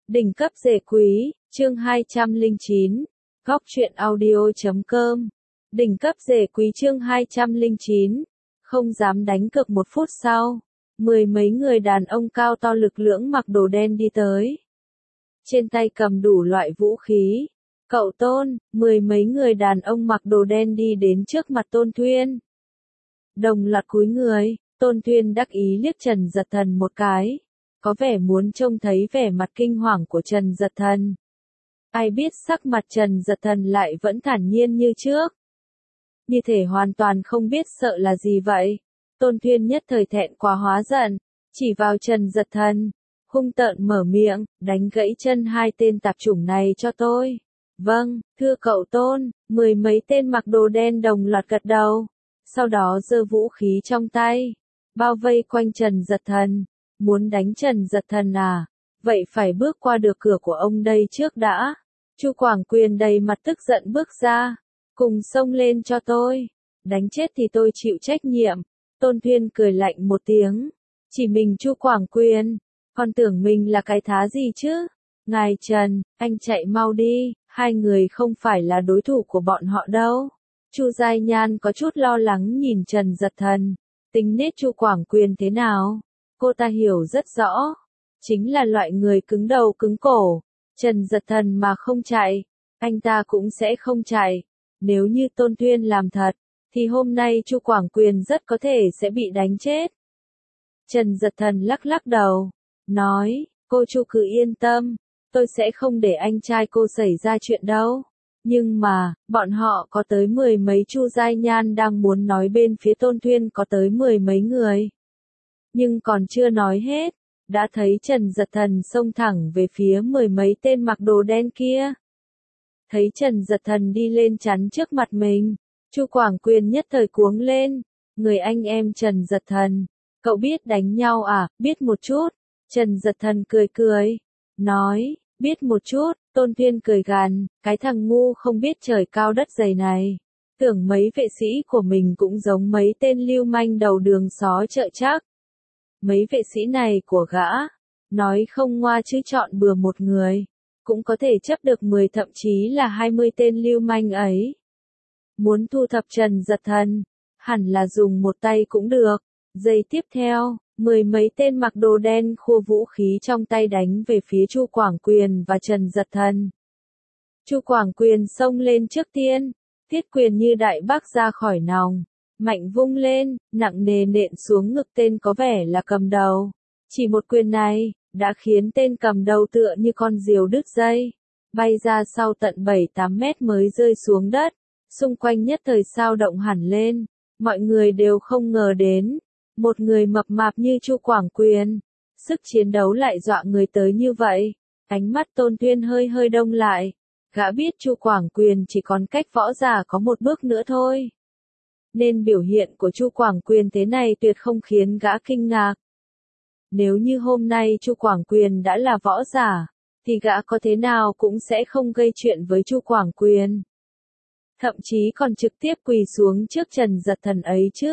Đỉnh cấp rể quý, chương 209, góc truyện audio.com. Đỉnh cấp rể quý chương 209, không dám đánh cược. Một phút sau, mười mấy người đàn ông cao to lực lưỡng mặc đồ đen đi tới. Trên tay cầm đủ loại vũ khí. Cậu Tôn, mười mấy người đàn ông mặc đồ đen đi đến trước mặt Tôn Thuyên. Đồng loạt cúi người, Tôn Thuyên đắc ý liếc Trần Giật Thần một cái. Có vẻ muốn trông thấy vẻ mặt kinh hoàng của Trần Giật Thần. Ai biết sắc mặt Trần Giật Thần lại vẫn thản nhiên như trước. Như thể hoàn toàn không biết sợ là gì vậy. Tôn Thuyên nhất thời thẹn quá hóa giận, chỉ vào Trần Giật Thần, hung tợn mở miệng, đánh gãy chân hai tên tạp chủng này cho tôi. Vâng, thưa cậu Tôn, mười mấy tên mặc đồ đen đồng loạt gật đầu. Sau đó giơ vũ khí trong tay, bao vây quanh Trần Giật Thần. Muốn đánh Trần Giật Thần à? Vậy phải bước qua được cửa của ông đây trước đã. Chu Quảng Quyền đầy mặt tức giận bước ra. Cùng xông lên cho tôi. Đánh chết thì tôi chịu trách nhiệm. Tôn Thuyên cười lạnh một tiếng. Chỉ mình Chu Quảng Quyền. Còn tưởng mình là cái thá gì chứ? Ngài Trần, anh chạy mau đi. Hai người không phải là đối thủ của bọn họ đâu. Chu Giai Nhan có chút lo lắng nhìn Trần Giật Thần. Tính nết Chu Quảng Quyền thế nào? Cô ta hiểu rất rõ. Chính là loại người cứng đầu cứng cổ. Trần Giật Thần mà không chạy, anh ta cũng sẽ không chạy. Nếu như Tôn Thuyên làm thật, thì hôm nay Chu Quảng Quyền rất có thể sẽ bị đánh chết. Trần Giật Thần lắc lắc đầu, nói, cô Chu cứ yên tâm, tôi sẽ không để anh trai cô xảy ra chuyện đâu. Nhưng mà, bọn họ có tới mười mấy. Chu Giai Nhan đang muốn nói bên phía Tôn Thuyên có tới mười mấy người. Nhưng còn chưa nói hết, đã thấy Trần Giật Thần xông thẳng về phía mười mấy tên mặc đồ đen kia. Thấy Trần Giật Thần đi lên chắn trước mặt mình, Chu Quảng Quyền nhất thời cuống lên. Người anh em Trần Giật Thần, cậu biết đánh nhau à? Biết một chút. Trần Giật Thần cười cười, nói, biết một chút. Tôn Thuyên cười gằn, cái thằng ngu không biết trời cao đất dày này. Tưởng mấy vệ sĩ của mình cũng giống mấy tên lưu manh đầu đường xó chợ chắc. Mấy vệ sĩ này của gã, nói không ngoa chứ chọn bừa một người, cũng có thể chấp được 10 thậm chí là 20 tên lưu manh ấy. Muốn thu thập Trần Giật Thần, hẳn là dùng một tay cũng được. Giây tiếp theo, mười mấy tên mặc đồ đen khua vũ khí trong tay đánh về phía Chu Quảng Quyền và Trần Giật Thần. Chu Quảng Quyền xông lên trước tiên, thiết quyền như đại bác ra khỏi nòng. Mạnh vung lên, nặng nề nện xuống ngực tên có vẻ là cầm đầu. Chỉ một quyền này, đã khiến tên cầm đầu tựa như con diều đứt dây. Bay ra sau tận 7-8 mét mới rơi xuống đất. Xung quanh nhất thời sao động hẳn lên. Mọi người đều không ngờ đến. Một người mập mạp như Chu Quảng Quyền. Sức chiến đấu lại dọa người tới như vậy. Ánh mắt Tôn Thuyên hơi hơi đông lại. Gã biết Chu Quảng Quyền chỉ còn cách võ giả có một bước nữa thôi. Nên biểu hiện của Chu Quảng Quyền thế này tuyệt không khiến gã kinh ngạc. Nếu như hôm nay Chu Quảng Quyền đã là võ giả, thì gã có thế nào cũng sẽ không gây chuyện với Chu Quảng Quyền. Thậm chí còn trực tiếp quỳ xuống trước Trần Giật Thần ấy chứ.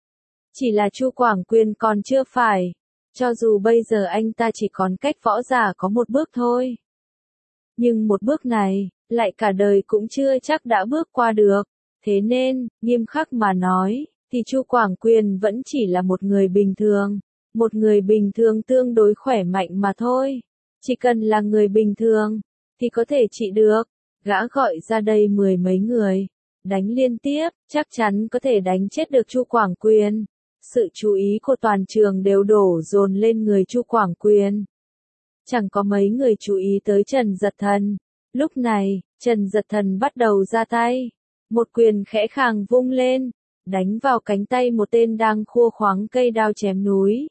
Chỉ là Chu Quảng Quyền còn chưa phải. Cho dù bây giờ anh ta chỉ còn cách võ giả có một bước thôi. Nhưng một bước này, lại cả đời cũng chưa chắc đã bước qua được. Thế nên, nghiêm khắc mà nói, thì Chu Quảng Quyền vẫn chỉ là một người bình thường. Một người bình thường tương đối khỏe mạnh mà thôi. Chỉ cần là người bình thường, thì có thể trị được. Gã gọi ra đây mười mấy người. Đánh liên tiếp, chắc chắn có thể đánh chết được Chu Quảng Quyền. Sự chú ý của toàn trường đều đổ dồn lên người Chu Quảng Quyền. Chẳng có mấy người chú ý tới Trần Giật Thần. Lúc này, Trần Giật Thần bắt đầu ra tay. Một quyền khẽ khàng vung lên, đánh vào cánh tay một tên đang khua khoáng cây đao chém núi.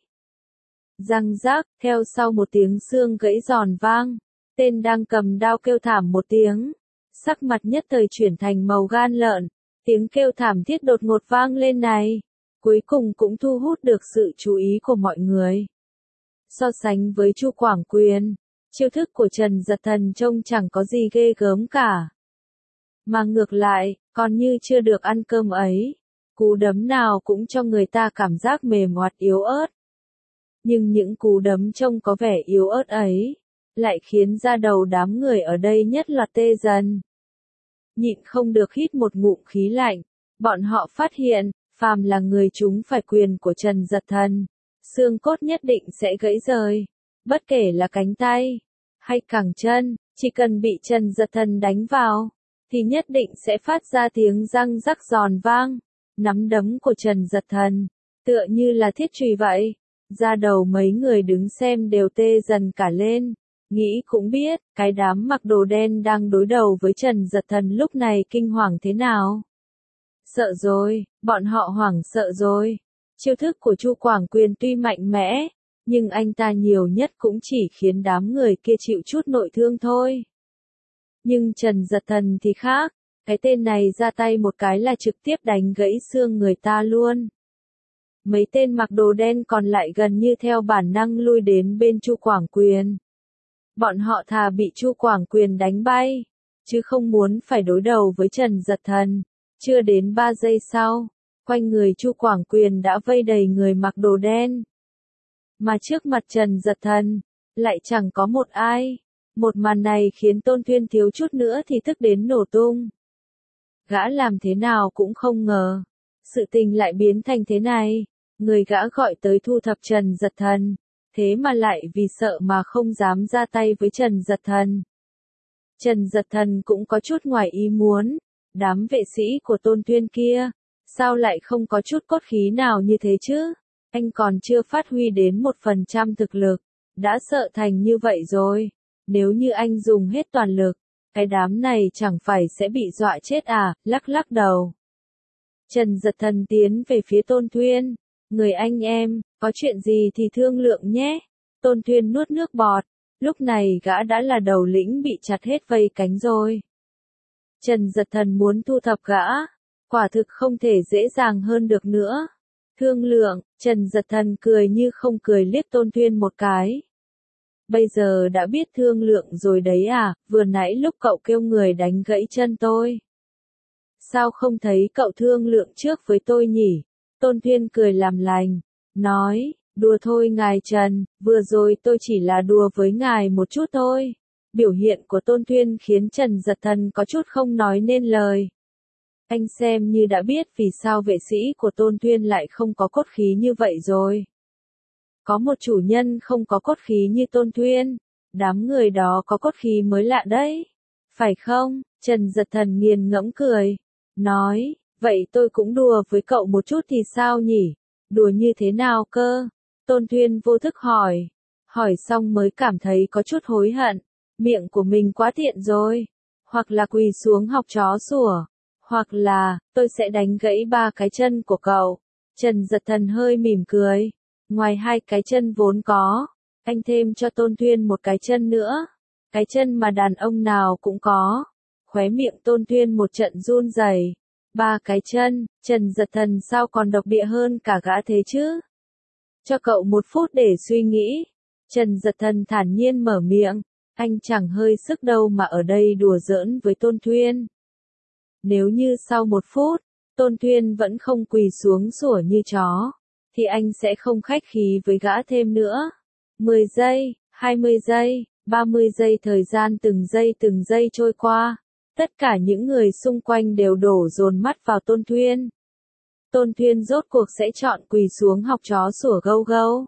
Răng rác, theo sau một tiếng xương gãy giòn vang, tên đang cầm đao kêu thảm một tiếng. Sắc mặt nhất thời chuyển thành màu gan lợn, tiếng kêu thảm thiết đột ngột vang lên này. Cuối cùng cũng thu hút được sự chú ý của mọi người. So sánh với Chu Quảng Quyền, chiêu thức của Trần Giật Thần trông chẳng có gì ghê gớm cả. Mà ngược lại, còn như chưa được ăn cơm ấy. Cú đấm nào cũng cho người ta cảm giác mềm oặt yếu ớt. Nhưng những cú đấm trông có vẻ yếu ớt ấy, lại khiến da đầu đám người ở đây nhất loạt tê dần. Nhịn không được hít một ngụm khí lạnh, bọn họ phát hiện, phàm là người chúng phải quyền của Trần Giật Thần, xương cốt nhất định sẽ gãy rời, bất kể là cánh tay hay cẳng chân, chỉ cần bị Trần Giật Thần đánh vào, thì nhất định sẽ phát ra tiếng răng rắc giòn vang. Nắm đấm của Trần Giật Thần, tựa như là thiết chùy vậy, da đầu mấy người đứng xem đều tê dần cả lên. Nghĩ cũng biết, cái đám mặc đồ đen đang đối đầu với Trần Giật Thần lúc này kinh hoàng thế nào. Sợ rồi, bọn họ hoảng sợ rồi. Chiêu thức của Chu Quảng Quyền tuy mạnh mẽ, nhưng anh ta nhiều nhất cũng chỉ khiến đám người kia chịu chút nội thương thôi. Nhưng Trần Giật Thần thì khác, cái tên này ra tay một cái là trực tiếp đánh gãy xương người ta luôn. Mấy tên mặc đồ đen còn lại gần như theo bản năng lui đến bên Chu Quảng Quyền. Bọn họ thà bị Chu Quảng Quyền đánh bay, chứ không muốn phải đối đầu với Trần Giật Thần. Chưa đến 3 giây sau, quanh người Chu Quảng Quyền đã vây đầy người mặc đồ đen. Mà trước mặt Trần Giật Thần, lại chẳng có một ai. Một màn này khiến Tôn Thuyên thiếu chút nữa thì tức đến nổ tung. Gã làm thế nào cũng không ngờ, sự tình lại biến thành thế này. Người gã gọi tới thu thập Trần Giật Thần, thế mà lại vì sợ mà không dám ra tay với Trần Giật Thần. Trần Giật Thần cũng có chút ngoài ý muốn, đám vệ sĩ của Tôn Thuyên kia, sao lại không có chút cốt khí nào như thế chứ? Anh còn chưa phát huy đến 1% thực lực, đã sợ thành như vậy rồi. Nếu như anh dùng hết toàn lực, cái đám này chẳng phải sẽ bị dọa chết à? Lắc lắc đầu. Trần Giật Thần tiến về phía Tôn Thuyên. Người anh em, có chuyện gì thì thương lượng nhé. Tôn Thuyên nuốt nước bọt. Lúc này gã đã là đầu lĩnh bị chặt hết vây cánh rồi. Trần Giật Thần muốn thu thập gã, quả thực không thể dễ dàng hơn được nữa. Thương lượng, Trần Giật Thần cười như không cười liếc Tôn Thuyên một cái. Bây giờ đã biết thương lượng rồi đấy à, vừa nãy lúc cậu kêu người đánh gãy chân tôi. Sao không thấy cậu thương lượng trước với tôi nhỉ? Tôn Thuyên cười làm lành, nói, đùa thôi ngài Trần, vừa rồi tôi chỉ là đùa với ngài một chút thôi. Biểu hiện của Tôn Thuyên khiến Trần Giật Thần có chút không nói nên lời. Anh xem như đã biết vì sao vệ sĩ của Tôn Thuyên lại không có cốt khí như vậy rồi. Có một chủ nhân không có cốt khí như Tôn Thuyên, đám người đó có cốt khí mới lạ đấy. Phải không? Trần Giật Thần nghiền ngẫm cười, nói, vậy tôi cũng đùa với cậu một chút thì sao nhỉ? Đùa như thế nào cơ? Tôn Thuyên vô thức hỏi. Hỏi xong mới cảm thấy có chút hối hận. Miệng của mình quá tiện rồi. Hoặc là quỳ xuống học chó sủa. Hoặc là, tôi sẽ đánh gãy 3 cái chân của cậu. Trần Giật Thần hơi mỉm cười. Ngoài 2 cái chân vốn có, anh thêm cho Tôn Thuyên một cái chân nữa. Cái chân mà đàn ông nào cũng có. Khóe miệng Tôn Thuyên một trận run rẩy. 3 cái chân, Trần Giật Thần sao còn độc địa hơn cả gã thế chứ? Cho cậu 1 phút để suy nghĩ. Trần Giật Thần thản nhiên mở miệng. Anh chẳng hơi sức đâu mà ở đây đùa giỡn với Tôn Thuyên. Nếu như sau 1 phút, Tôn Thuyên vẫn không quỳ xuống sủa như chó, thì anh sẽ không khách khí với gã thêm nữa. 10 giây, 20 giây, 30 giây thời gian từng giây trôi qua. Tất cả những người xung quanh đều đổ dồn mắt vào Tôn Thuyên. Tôn Thuyên rốt cuộc sẽ chọn quỳ xuống học chó sủa gâu gâu.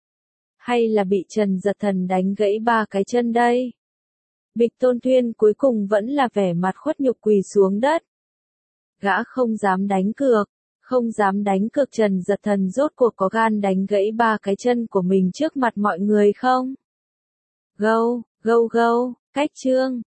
Hay là bị Trần Giật Thần đánh gãy 3 cái chân đây? Bịch Tôn Thuyên cuối cùng vẫn là vẻ mặt khuất nhục quỳ xuống đất. Gã không dám đánh cược, không dám đánh cược Trần Giật Thần rốt cuộc có gan đánh gãy 3 cái chân của mình trước mặt mọi người không? Gâu, gâu gâu, cách chương.